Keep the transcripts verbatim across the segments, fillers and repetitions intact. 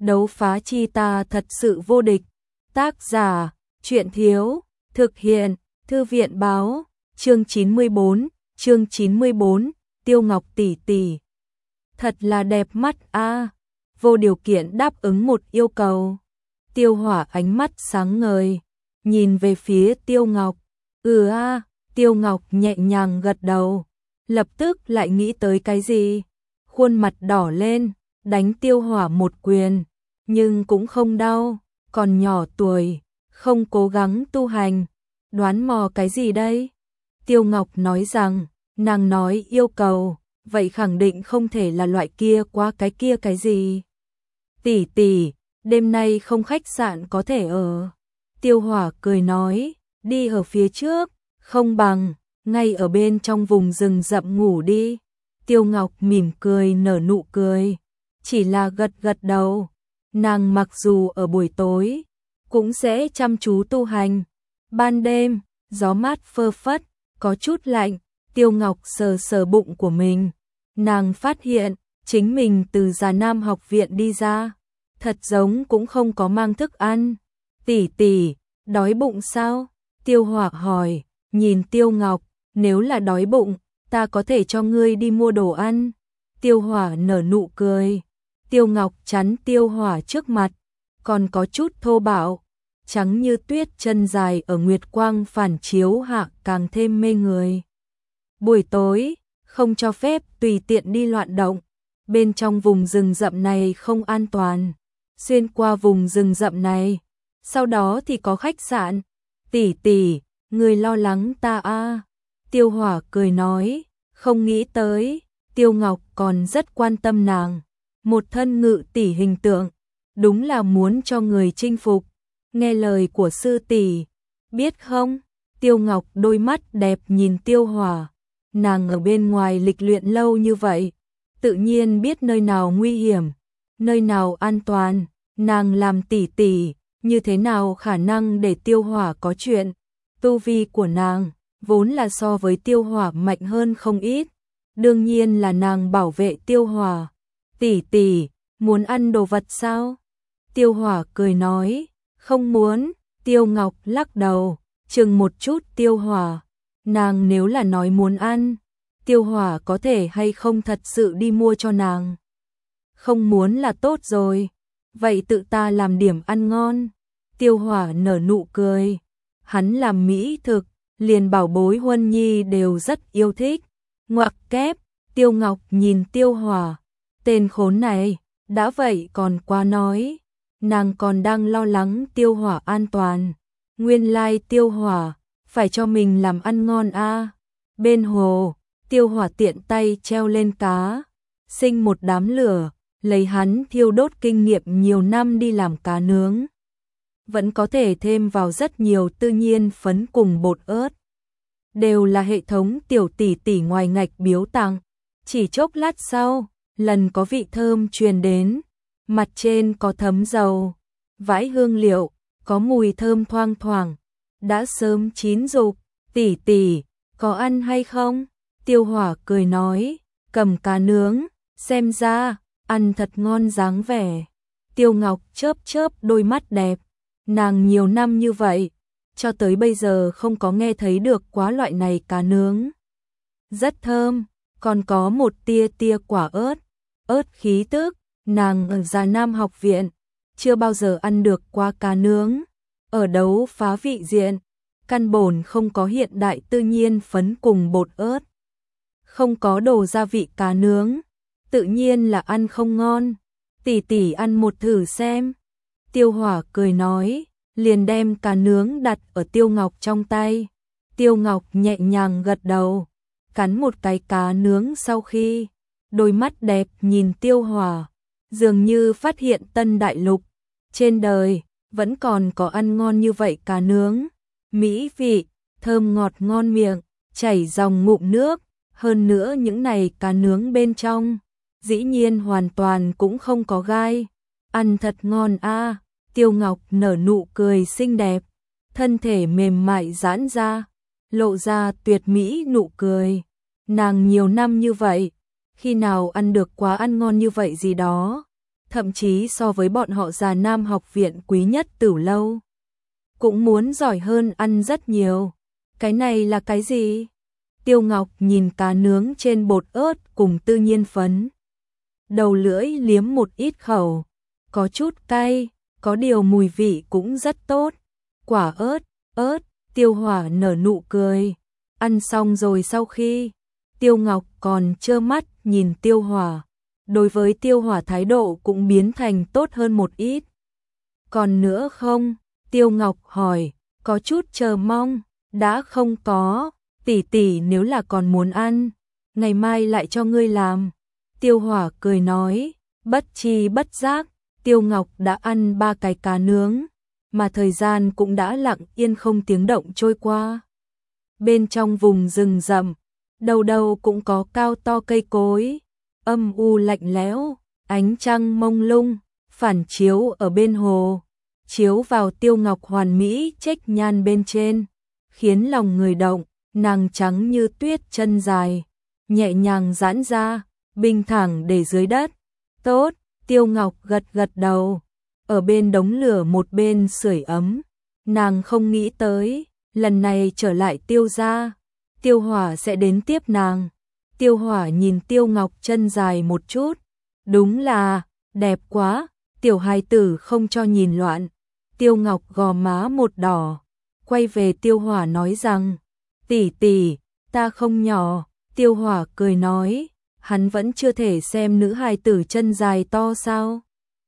Đấu phá chi ta thật sự vô địch. Tác giả, Truyện Thiếu, thực hiện, Thư viện Báo, chương chín mươi bốn, chương chín mươi bốn, Tiêu Ngọc tỷ tỷ. Thật là đẹp mắt a. Vô điều kiện đáp ứng một yêu cầu. Tiêu Hỏa ánh mắt sáng ngời, nhìn về phía Tiêu Ngọc. Ừ a, Tiêu Ngọc nhẹ nhàng gật đầu, lập tức lại nghĩ tới cái gì, khuôn mặt đỏ lên, đánh Tiêu Hỏa một quyền, nhưng cũng không đau, còn nhỏ tuổi, không cố gắng tu hành, đoán mò cái gì đây? Tiêu Ngọc nói rằng, nàng nói yêu cầu, vậy khẳng định không thể là loại kia quá cái kia cái gì. Tỷ tỷ, đêm nay không khách sạn có thể ở. Tiêu Hỏa cười nói, đi ở phía trước, không bằng, ngay ở bên trong vùng rừng rậm ngủ đi. Tiêu Ngọc mỉm cười nở nụ cười, chỉ là gật gật đầu. Nàng mặc dù ở buổi tối, cũng sẽ chăm chú tu hành. Ban đêm, gió mát phơ phất, có chút lạnh, Tiêu Ngọc sờ sờ bụng của mình. Nàng phát hiện, chính mình từ Già Nam học viện đi ra, thật giống cũng không có mang thức ăn. Tỷ tỷ, đói bụng sao? Tiêu Hỏa hỏi, nhìn Tiêu Ngọc, nếu là đói bụng, ta có thể cho ngươi đi mua đồ ăn. Tiêu Hỏa nở nụ cười. Tiêu Ngọc chắn Tiêu Hỏa trước mặt, còn có chút thô bạo, trắng như tuyết chân dài ở nguyệt quang phản chiếu hạ càng thêm mê người. Buổi tối, không cho phép tùy tiện đi loạn động, bên trong vùng rừng rậm này không an toàn. Xuyên qua vùng rừng rậm này, sau đó thì có khách sạn. Tỷ tỷ, người lo lắng ta a. Tiêu Hỏa cười nói, không nghĩ tới, Tiêu Ngọc còn rất quan tâm nàng. Một thân ngự tỷ hình tượng, đúng là muốn cho người chinh phục. Nghe lời của sư tỷ, biết không? Tiêu Ngọc đôi mắt đẹp nhìn Tiêu Hỏa. Nàng ở bên ngoài lịch luyện lâu như vậy, tự nhiên biết nơi nào nguy hiểm, nơi nào an toàn. Nàng làm tỷ tỷ, như thế nào khả năng để Tiêu Hỏa có chuyện? Tu vi của nàng vốn là so với Tiêu Hỏa mạnh hơn không ít, đương nhiên là nàng bảo vệ Tiêu Hỏa. Tỷ tỷ, muốn ăn đồ vật sao? Tiêu Hỏa cười nói, không muốn. Tiêu Ngọc lắc đầu, chừng một chút Tiêu Hỏa. Nàng nếu là nói muốn ăn, Tiêu Hỏa có thể hay không thật sự đi mua cho nàng? Không muốn là tốt rồi, vậy tự ta làm điểm ăn ngon. Tiêu Hỏa nở nụ cười, hắn làm mỹ thực, liền bảo bối Huân Nhi đều rất yêu thích. Ngoặc kép, Tiêu Ngọc nhìn Tiêu Hỏa, tên khốn này, đã vậy còn quá nói. Nàng còn đang lo lắng Tiêu Hỏa an toàn. Nguyên lai Tiêu Hỏa phải cho mình làm ăn ngon a. Bên hồ, Tiêu Hỏa tiện tay treo lên cá, sinh một đám lửa, lấy hắn thiêu đốt kinh nghiệm nhiều năm đi làm cá nướng. Vẫn có thể thêm vào rất nhiều tự nhiên phấn cùng bột ớt. Đều là hệ thống tiểu tỷ tỷ ngoài ngạch biếu tặng. Chỉ chốc lát sau, lần có vị thơm truyền đến, mặt trên có thấm dầu, vãi hương liệu, có mùi thơm thoang thoảng, đã sớm chín rục. Tỷ tỷ, có ăn hay không? Tiêu Hỏa cười nói, cầm cá nướng, xem ra, ăn thật ngon dáng vẻ. Tiêu Ngọc chớp chớp đôi mắt đẹp, nàng nhiều năm như vậy, cho tới bây giờ không có nghe thấy được quá loại này cá nướng. Rất thơm, còn có một tia tia quả ớt, ớt khí tức. Nàng ở Già Nam học viện, chưa bao giờ ăn được qua cá nướng. Ở đấu phá vị diện, căn bổn không có hiện đại tự nhiên phấn cùng bột ớt. Không có đồ gia vị cá nướng, tự nhiên là ăn không ngon. Tỷ tỷ ăn một thử xem. Tiêu Hỏa cười nói, liền đem cá nướng đặt ở Tiêu Ngọc trong tay. Tiêu Ngọc nhẹ nhàng gật đầu, cắn một cái cá nướng sau khi, đôi mắt đẹp nhìn Tiêu Hỏa, dường như phát hiện tân đại lục. Trên đời, vẫn còn có ăn ngon như vậy cá nướng. Mỹ vị, thơm ngọt ngon miệng, chảy dòng ngụm nước. Hơn nữa những này cá nướng bên trong, dĩ nhiên hoàn toàn cũng không có gai. Ăn thật ngon a. Tiêu Ngọc nở nụ cười xinh đẹp, thân thể mềm mại giãn ra, lộ ra tuyệt mỹ nụ cười. Nàng nhiều năm như vậy, khi nào ăn được quá ăn ngon như vậy gì đó. thậm chí so với bọn họ Già Nam học viện quý nhất Tửu lâu. Cũng muốn giỏi hơn ăn rất nhiều. Cái này là cái gì? Tiêu Ngọc nhìn cá nướng trên bột ớt cùng tự nhiên phấn. Đầu lưỡi liếm một ít khẩu, có chút cay, có điều mùi vị cũng rất tốt. Quả ớt, ớt, Tiêu Hỏa nở nụ cười. Ăn xong rồi sau khi, Tiêu Ngọc còn trơ mắt nhìn Tiêu Hỏa. Đối với Tiêu Hỏa thái độ cũng biến thành tốt hơn một ít. Còn nữa không? Tiêu Ngọc hỏi, có chút chờ mong. Đã không có, tỷ tỷ nếu là còn muốn ăn, ngày mai lại cho ngươi làm. Tiêu Hỏa cười nói, bất chi bất giác, Tiêu Ngọc đã ăn ba cái cá nướng, mà thời gian cũng đã lặng yên không tiếng động trôi qua. Bên trong vùng rừng rậm, đầu đầu cũng có cao to cây cối, âm u lạnh lẽo, ánh trăng mông lung, phản chiếu ở bên hồ, chiếu vào Tiêu Ngọc hoàn mỹ chếch nhan bên trên, khiến lòng người động. Nàng trắng như tuyết chân dài, nhẹ nhàng giãn ra, bình thẳng để dưới đất. Tốt, Tiêu Ngọc gật gật đầu, ở bên đống lửa một bên sưởi ấm. Nàng không nghĩ tới, lần này trở lại Tiêu gia, Tiêu Hỏa sẽ đến tiếp nàng. Tiêu Hỏa nhìn Tiêu Ngọc chân dài một chút, đúng là, đẹp quá, tiểu hài tử không cho nhìn loạn. Tiêu Ngọc gò má một đỏ, quay về Tiêu Hỏa nói rằng, tỷ tỷ, ta không nhỏ. Tiêu Hỏa cười nói, hắn vẫn chưa thể xem nữ hài tử chân dài to sao?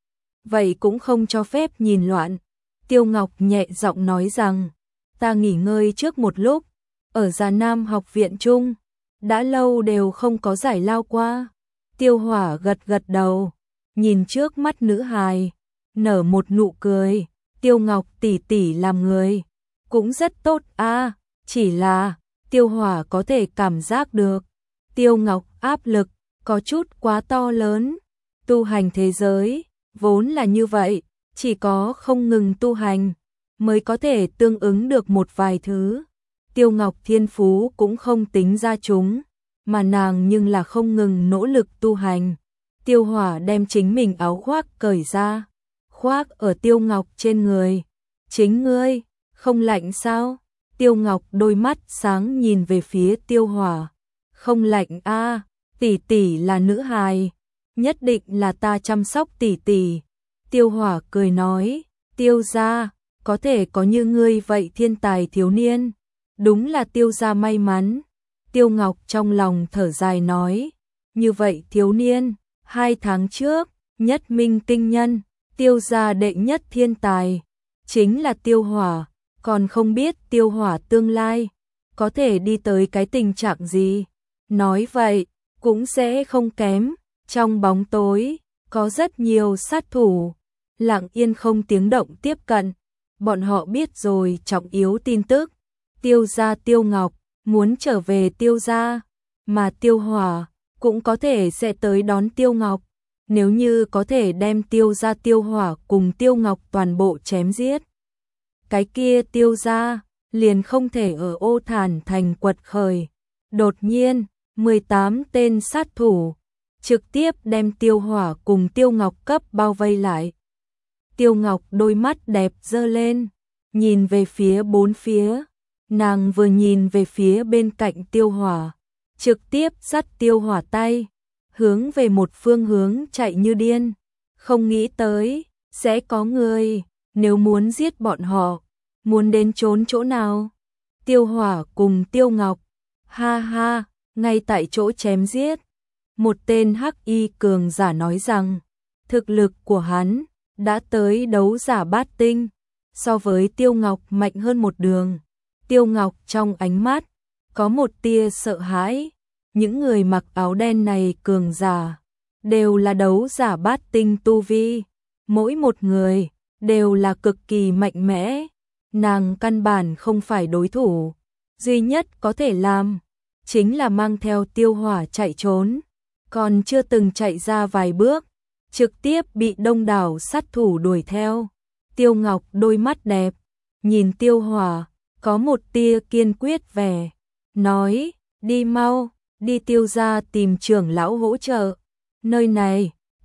Vậy cũng không cho phép nhìn loạn. Tiêu Ngọc nhẹ giọng nói rằng, ta nghỉ ngơi trước một lúc, ở Già Nam học viện chung, đã lâu đều không có giải lao qua. Tiêu Hỏa gật gật đầu, nhìn trước mắt nữ hài, nở một nụ cười. Tiêu Ngọc tỷ tỷ làm người, cũng rất tốt a, chỉ là Tiêu Hỏa có thể cảm giác được, Tiêu Ngọc áp lực có chút quá to lớn. Tu hành thế giới vốn là như vậy, chỉ có không ngừng tu hành mới có thể tương ứng được một vài thứ. Tiêu Ngọc thiên phú cũng không tính ra chúng, mà nàng nhưng là không ngừng nỗ lực tu hành. Tiêu Hỏa đem chính mình áo khoác cởi ra, khoác ở Tiêu Ngọc trên người. Chính ngươi, không lạnh sao? Tiêu Ngọc đôi mắt sáng nhìn về phía Tiêu Hỏa. Không lạnh a, tỷ tỷ là nữ hài, nhất định là ta chăm sóc tỷ tỷ. Tiêu Hỏa cười nói, Tiêu gia có thể có như ngươi vậy thiên tài thiếu niên, đúng là Tiêu gia may mắn. Tiêu Ngọc trong lòng thở dài nói, như vậy thiếu niên, hai tháng trước, nhất minh tinh nhân, Tiêu gia đệ nhất thiên tài, chính là Tiêu Hỏa, còn không biết Tiêu Hỏa tương lai có thể đi tới cái tình trạng gì. Nói vậy, cũng sẽ không kém. Trong bóng tối, có rất nhiều sát thủ, lặng yên không tiếng động tiếp cận. Bọn họ biết rồi trọng yếu tin tức. Tiêu gia Tiêu Ngọc muốn trở về Tiêu gia, mà Tiêu Hỏa cũng có thể sẽ tới đón Tiêu Ngọc. Nếu như có thể đem Tiêu gia Tiêu Hỏa cùng Tiêu Ngọc toàn bộ chém giết, cái kia Tiêu gia liền không thể ở Ô Thản thành quật khởi. Đột nhiên, mười tám tên sát thủ trực tiếp đem Tiêu Hỏa cùng Tiêu Ngọc cấp bao vây lại. Tiêu Ngọc đôi mắt đẹp giơ lên, nhìn về phía bốn phía. Nàng vừa nhìn về phía bên cạnh Tiêu Hỏa, trực tiếp dắt Tiêu Hỏa tay, hướng về một phương hướng chạy như điên. Không nghĩ tới, sẽ có người, nếu muốn giết bọn họ, muốn đến trốn chỗ nào? Tiêu Hỏa cùng Tiêu Ngọc, ha ha, ngay tại chỗ chém giết. Một tên hắc y cường giả nói rằng, thực lực của hắn đã tới đấu giả bát tinh, so với Tiêu Ngọc mạnh hơn một đường. Tiêu Ngọc trong ánh mắt có một tia sợ hãi. Những người mặc áo đen này cường giả đều là đấu giả bát tinh tu vi, mỗi một người đều là cực kỳ mạnh mẽ. Nàng căn bản không phải đối thủ, duy nhất có thể làm chính là mang theo Tiêu Hỏa chạy trốn, còn chưa từng chạy ra vài bước, trực tiếp bị đông đảo sát thủ đuổi theo. Tiêu Ngọc đôi mắt đẹp, nhìn Tiêu Hỏa, có một tia kiên quyết vẻ, nói, đi mau, đi Tiêu gia tìm trưởng lão hỗ trợ. Nơi này,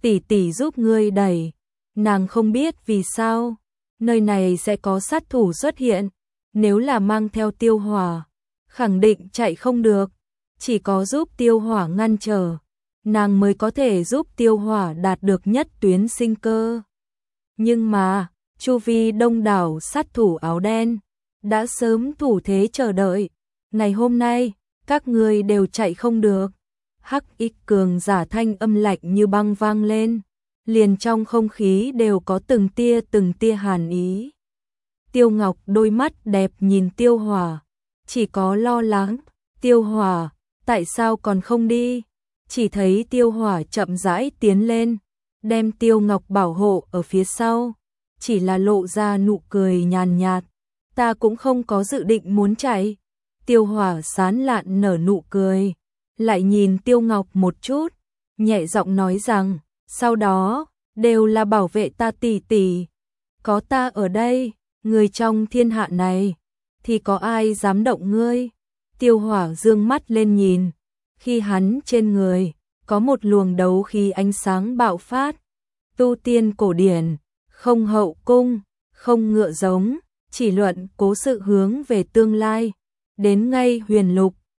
tỷ tỷ giúp ngươi đẩy. Nàng không biết vì sao, nơi này sẽ có sát thủ xuất hiện, nếu là mang theo Tiêu Hỏa, khẳng định chạy không được, chỉ có giúp Tiêu Hỏa ngăn trở, nàng mới có thể giúp Tiêu Hỏa đạt được nhất tuyến sinh cơ. Nhưng mà, chu vi đông đảo sát thủ áo đen, đã sớm thủ thế chờ đợi, ngày hôm nay, các ngươi đều chạy không được. Hắc Y cường giả thanh âm lạnh như băng vang lên, liền trong không khí đều có từng tia từng tia hàn ý. Tiêu Ngọc đôi mắt đẹp nhìn Tiêu Hỏa, chỉ có lo lắng, Tiêu Hỏa, tại sao còn không đi? Chỉ thấy Tiêu Hỏa chậm rãi tiến lên, đem Tiêu Ngọc bảo hộ ở phía sau, chỉ là lộ ra nụ cười nhàn nhạt, ta cũng không có dự định muốn chạy. Tiêu Hỏa sán lạn nở nụ cười, lại nhìn Tiêu Ngọc một chút, nhẹ giọng nói rằng, sau đó, đều là bảo vệ ta tỷ tỷ, có ta ở đây, người trong thiên hạ này, thì có ai dám động ngươi? Tiêu Hỏa dương mắt lên nhìn, khi hắn trên người, có một luồng đấu khí ánh sáng bạo phát, tu tiên cổ điển, không hậu cung, không ngựa giống, chỉ luận cố sự hướng về tương lai, đến ngay huyền lục,